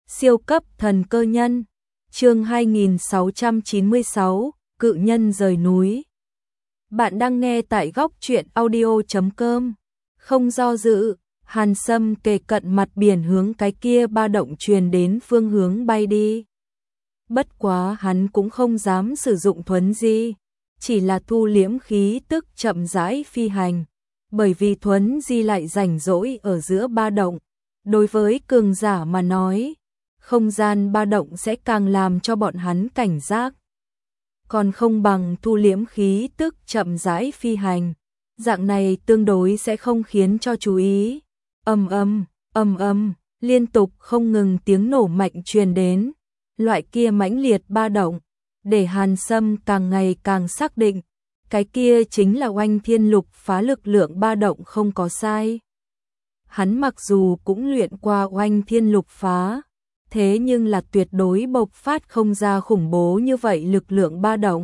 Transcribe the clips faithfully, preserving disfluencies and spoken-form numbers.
Siêu cấp thần cơ nhân. Chương hai nghìn sáu trăm chín mươi sáu, cự nhân rời núi. Bạn đang nghe tại góc truyện audio chấm com. Không do dự, Hàn Sâm kề cận mặt biển hướng cái kia ba động truyền đến phương hướng bay đi. Bất quá hắn cũng không dám sử dụng thuấn di, chỉ là thu liễm khí tức chậm rãi phi hành, bởi vì thuấn di lại rảnh rỗi ở giữa ba động. Đối với cường giả mà nói, không gian ba động sẽ càng làm cho bọn hắn cảnh giác. Còn không bằng thu liễm khí tức chậm rãi phi hành, dạng này tương đối sẽ không khiến cho chú ý. Ầm ầm, ầm ầm, liên tục không ngừng tiếng nổ mạnh truyền đến, loại kia mãnh liệt ba động, để Hàn Sâm càng ngày càng xác định, cái kia chính là Oanh Thiên Lục phá lực lượng ba động không có sai. Hắn mặc dù cũng luyện qua Oanh Thiên Lục phá, thế nhưng là tuyệt đối bộc phát không ra khủng bố như vậy lực lượng ba động.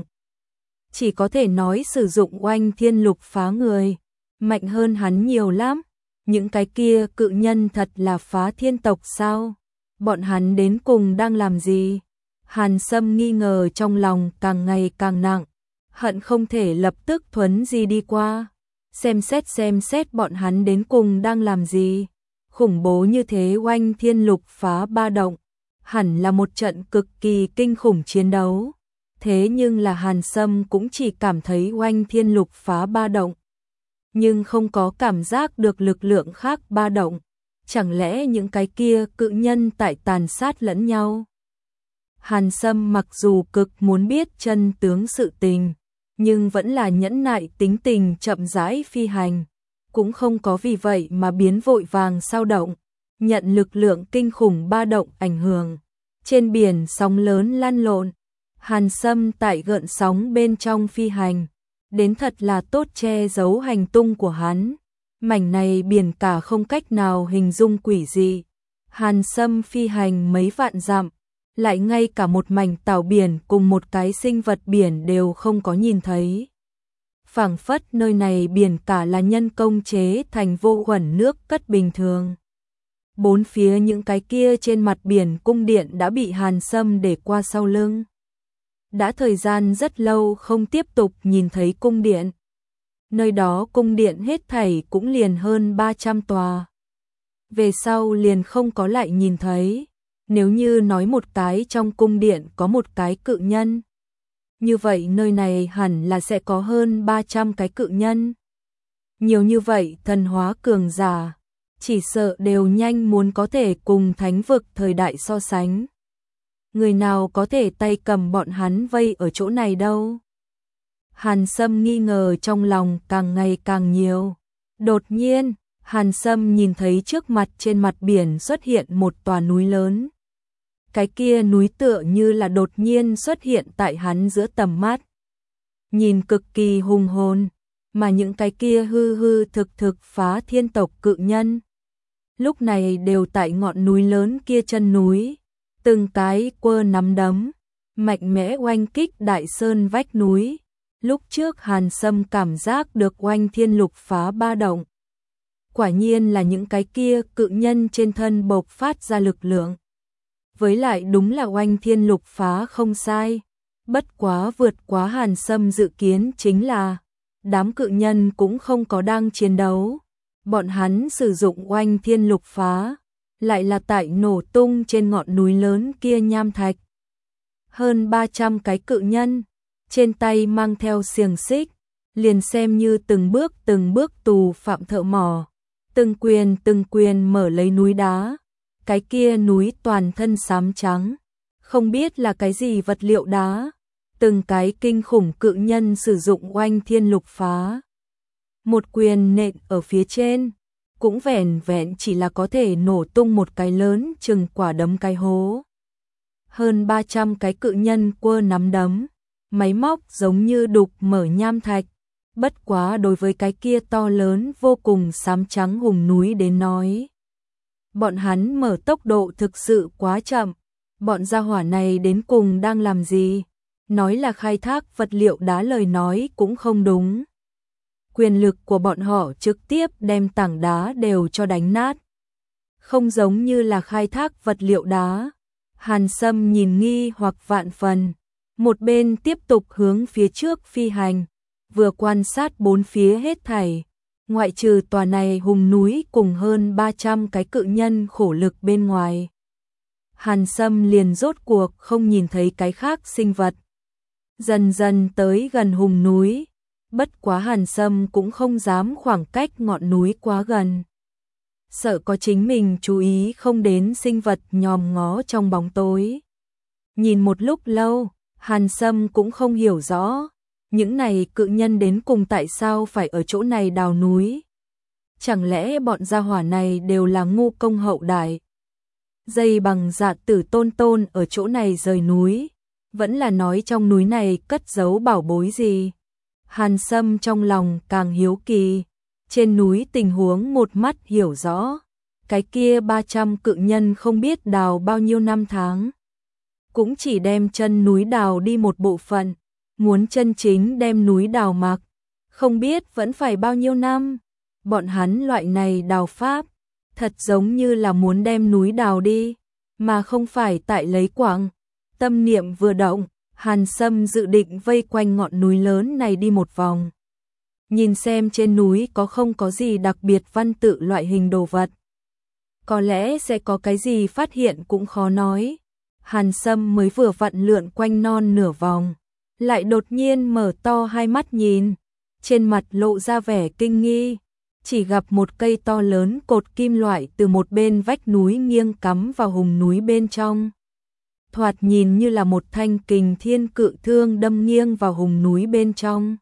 Chỉ có thể nói sử dụng Oanh Thiên Lục phá người, mạnh hơn hắn nhiều lắm. Những cái kia cự nhân thật là phá thiên tộc sao? Bọn hắn đến cùng đang làm gì? Hàn Sâm nghi ngờ trong lòng càng ngày càng nặng, hận không thể lập tức thuấn di đi qua, xem xét xem xét bọn hắn đến cùng đang làm gì. Khủng bố như thế Oanh Thiên Lục phá ba động, hẳn là một trận cực kỳ kinh khủng chiến đấu. Thế nhưng là Hàn Sâm cũng chỉ cảm thấy Oanh Thiên Lục phá ba động, nhưng không có cảm giác được lực lượng khác ba động. Chẳng lẽ những cái kia cự nhân tại tàn sát lẫn nhau? Hàn Sâm mặc dù cực muốn biết chân tướng sự tình, nhưng vẫn là nhẫn nại tính tình chậm rãi phi hành, cũng không có vì vậy mà biến vội vàng sao động, nhận lực lượng kinh khủng ba động ảnh hưởng. Trên biển sóng lớn lăn lộn, Hàn Sâm tại gợn sóng bên trong phi hành, đến thật là tốt che giấu hành tung của hắn. Mảnh này biển cả không cách nào hình dung quỷ dị. Hàn Sâm phi hành mấy vạn dặm, lại ngay cả một mảnh tảo biển cùng một cái sinh vật biển đều không có nhìn thấy. Phảng phất nơi này biển cả là nhân công chế thành vô khuẩn nước cất bình thường. Bốn phía những cái kia trên mặt biển cung điện đã bị Hàn Sâm để qua sau lưng. Đã thời gian rất lâu không tiếp tục nhìn thấy cung điện. Nơi đó cung điện hết thảy cũng liền hơn ba trăm tòa. Về sau liền không có lại nhìn thấy. Nếu như nói một cái trong cung điện có một cái cự nhân, như vậy nơi này hẳn là sẽ có hơn ba trăm cái cự nhân. Nhiều như vậy thần hóa cường giả, chỉ sợ đều nhanh muốn có thể cùng thánh vực thời đại so sánh. Người nào có thể tay cầm bọn hắn vây ở chỗ này đâu? Hàn Sâm nghi ngờ trong lòng càng ngày càng nhiều. Đột nhiên, Hàn Sâm nhìn thấy trước mặt trên mặt biển xuất hiện một tòa núi lớn. Cái kia núi tựa như là đột nhiên xuất hiện tại hắn giữa tầm mắt. Nhìn cực kỳ hùng hồn, mà những cái kia hư hư thực thực phá thiên tộc cự nhân, lúc này đều tại ngọn núi lớn kia chân núi. Từng cái quơ nắm đấm, mạnh mẽ oanh kích đại sơn vách núi. Lúc trước Hàn Sâm cảm giác được Oanh Thiên Lục phá ba động. Quả nhiên là những cái kia cự nhân trên thân bộc phát ra lực lượng. Với lại đúng là Oanh Thiên Lục phá không sai. Bất quá vượt quá Hàn Sâm dự kiến chính là đám cự nhân cũng không có đang chiến đấu. Bọn hắn sử dụng Oanh Thiên Lục phá, lại là tại nổ tung trên ngọn núi lớn kia nham thạch. Hơn ba trăm cái cự nhân, trên tay mang theo xiềng xích, liền xem như từng bước từng bước tù phạm thợ mỏ, từng quyền từng quyền mở lấy núi đá. Cái kia núi toàn thân xám trắng, không biết là cái gì vật liệu đá. Từng cái kinh khủng cự nhân sử dụng Oanh Thiên Lục phá, một quyền nện ở phía trên, cũng vẻn vẹn chỉ là có thể nổ tung một cái lớn chừng quả đấm cái hố. Hơn ba trăm cái cự nhân quơ nắm đấm, máy móc giống như đục mở nham thạch. Bất quá đối với cái kia to lớn vô cùng xám trắng hùng núi đến nói, bọn hắn mở tốc độ thực sự quá chậm. Bọn gia hỏa này đến cùng đang làm gì? Nói là khai thác vật liệu đá lời nói cũng không đúng. Quyền lực của bọn họ trực tiếp đem tảng đá đều cho đánh nát. Không giống như là khai thác vật liệu đá, Hàn Sâm nhìn nghi hoặc vạn phần, một bên tiếp tục hướng phía trước phi hành, vừa quan sát bốn phía hết thảy, ngoại trừ tòa này hùng núi cùng hơn ba trăm cái cự nhân khổ lực bên ngoài. Hàn Sâm liền rốt cuộc không nhìn thấy cái khác sinh vật. Dần dần tới gần hùng núi, bất quá Hàn Sâm cũng không dám khoảng cách ngọn núi quá gần. Sợ có chính mình chú ý không đến sinh vật nhòm ngó trong bóng tối. Nhìn một lúc lâu, Hàn Sâm cũng không hiểu rõ, những này cự nhân đến cùng tại sao phải ở chỗ này đào núi. Chẳng lẽ bọn gia hỏa này đều là ngu công hậu đại? Dây bằng dạ tử tôn tôn ở chỗ này rời núi, vẫn là nói trong núi này cất giấu bảo bối gì? Hàn Sâm trong lòng càng hiếu kỳ, trên núi tình huống một mắt hiểu rõ, cái kia ba trăm cự nhân không biết đào bao nhiêu năm tháng. Cũng chỉ đem chân núi đào đi một bộ phận, muốn chân chính đem núi đào mặc, không biết vẫn phải bao nhiêu năm. Bọn hắn loại này đào pháp, thật giống như là muốn đem núi đào đi, mà không phải tại lấy quặng. Tâm niệm vừa động, Hàn Sâm dự định vây quanh ngọn núi lớn này đi một vòng. Nhìn xem trên núi có không có gì đặc biệt văn tự loại hình đồ vật. Có lẽ sẽ có cái gì phát hiện cũng khó nói. Hàn Sâm mới vừa vặn lượn quanh non nửa vòng, lại đột nhiên mở to hai mắt nhìn, trên mặt lộ ra vẻ kinh nghi, chỉ gặp một cây to lớn cột kim loại từ một bên vách núi nghiêng cắm vào hùng núi bên trong. Thoạt nhìn như là một thanh kình thiên cự thương đâm nghiêng vào hùng núi bên trong.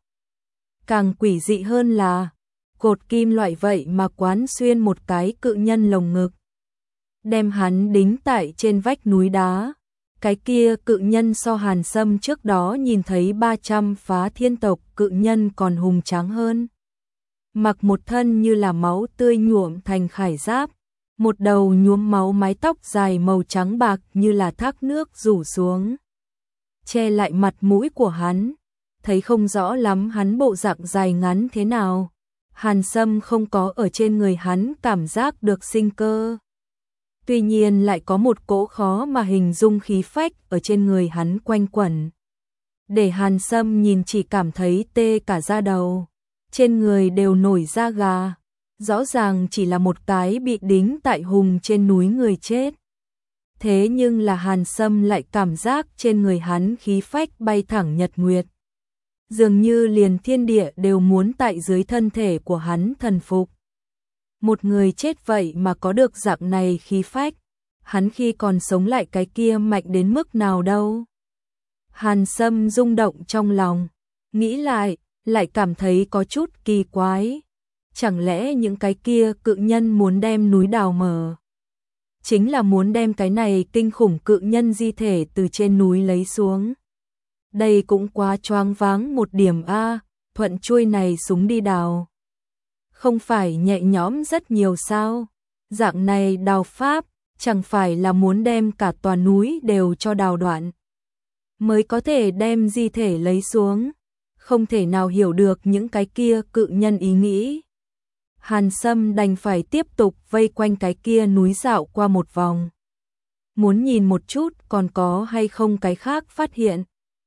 Càng quỷ dị hơn là, cột kim loại vậy mà quán xuyên một cái cự nhân lồng ngực, đem hắn đính tại trên vách núi đá. Cái kia cự nhân so Hàn Sâm trước đó nhìn thấy ba trăm phá thiên tộc cự nhân còn hùng tráng hơn. Mặc một thân như là máu tươi nhuộm thành khải giáp, một đầu nhuốm máu mái tóc dài màu trắng bạc như là thác nước rủ xuống, che lại mặt mũi của hắn, thấy không rõ lắm hắn bộ dạng dài ngắn thế nào. Hàn Sâm không có ở trên người hắn cảm giác được sinh cơ. Tuy nhiên lại có một cỗ khó mà hình dung khí phách ở trên người hắn quanh quẩn. Để Hàn Sâm nhìn chỉ cảm thấy tê cả da đầu, trên người đều nổi da gà. Rõ ràng chỉ là một cái bị đính tại hùng trên núi người chết. Thế nhưng là Hàn Sâm lại cảm giác trên người hắn khí phách bay thẳng nhật nguyệt. Dường như liền thiên địa đều muốn tại dưới thân thể của hắn thần phục. Một người chết vậy mà có được dạng này khí phách, hắn khi còn sống lại cái kia mạnh đến mức nào đâu. Hàn Sâm rung động trong lòng, nghĩ lại, lại cảm thấy có chút kỳ quái. Chẳng lẽ những cái kia cự nhân muốn đem núi đào mở, chính là muốn đem cái này kinh khủng cự nhân di thể từ trên núi lấy xuống. Đây cũng quá choáng váng một điểm a, thuận chuôi này súng đi đào. Không phải nhẹ nhõm rất nhiều sao? Dạng này đào pháp, chẳng phải là muốn đem cả tòa núi đều cho đào đoạn, mới có thể đem di thể lấy xuống. Không thể nào hiểu được những cái kia cự nhân ý nghĩ. Hàn Sâm đành phải tiếp tục vây quanh cái kia núi dạo qua một vòng. Muốn nhìn một chút còn có hay không cái khác phát hiện.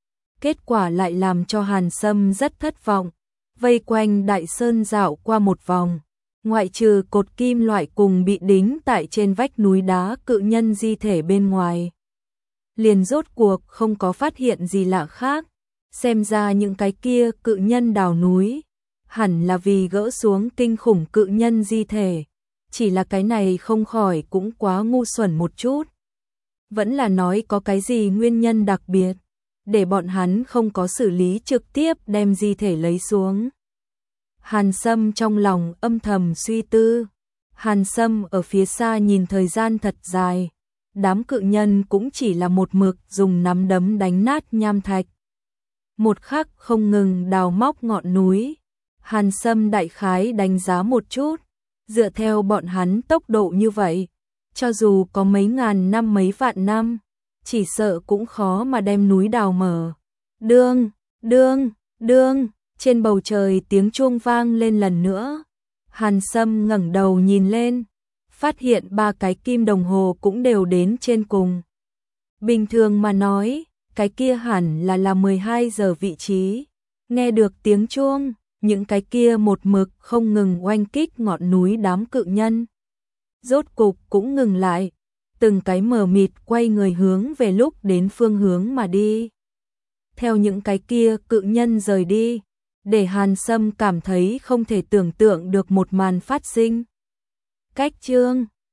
Kết quả lại làm cho Hàn Sâm rất thất vọng. Vây quanh đại sơn dạo qua một vòng, ngoại trừ cột kim loại cùng bị đính tại trên vách núi đá cự nhân di thể bên ngoài, liền rốt cuộc không có phát hiện gì lạ khác. Xem ra những cái kia cự nhân đào núi hẳn là vì gỡ xuống kinh khủng cự nhân di thể. Chỉ là cái này không khỏi cũng quá ngu xuẩn một chút. Vẫn là nói có cái gì nguyên nhân đặc biệt, để bọn hắn không có xử lý trực tiếp đem di thể lấy xuống. Hàn Sâm trong lòng âm thầm suy tư. Hàn Sâm ở phía xa nhìn thời gian thật dài. Đám cự nhân cũng chỉ là một mực dùng nắm đấm đánh nát nham thạch. Một khắc không ngừng đào móc ngọn núi. Hàn Sâm đại khái đánh giá một chút. Dựa theo bọn hắn tốc độ như vậy, cho dù có mấy ngàn năm mấy vạn năm, chỉ sợ cũng khó mà đem núi đào mở. Đương, đương, đương, trên bầu trời tiếng chuông vang lên lần nữa. Hàn Sâm ngẩng đầu nhìn lên, phát hiện ba cái kim đồng hồ cũng đều đến trên cùng. Bình thường mà nói, cái kia hẳn là là mười hai giờ vị trí. Nghe được tiếng chuông, những cái kia một mực không ngừng oanh kích ngọn núi đám cự nhân. Rốt cục cũng ngừng lại, từng cái mờ mịt quay người hướng về lúc đến phương hướng mà đi. Theo những cái kia cự nhân rời đi, để Hàn Sâm cảm thấy không thể tưởng tượng được một màn phát sinh. Cách chương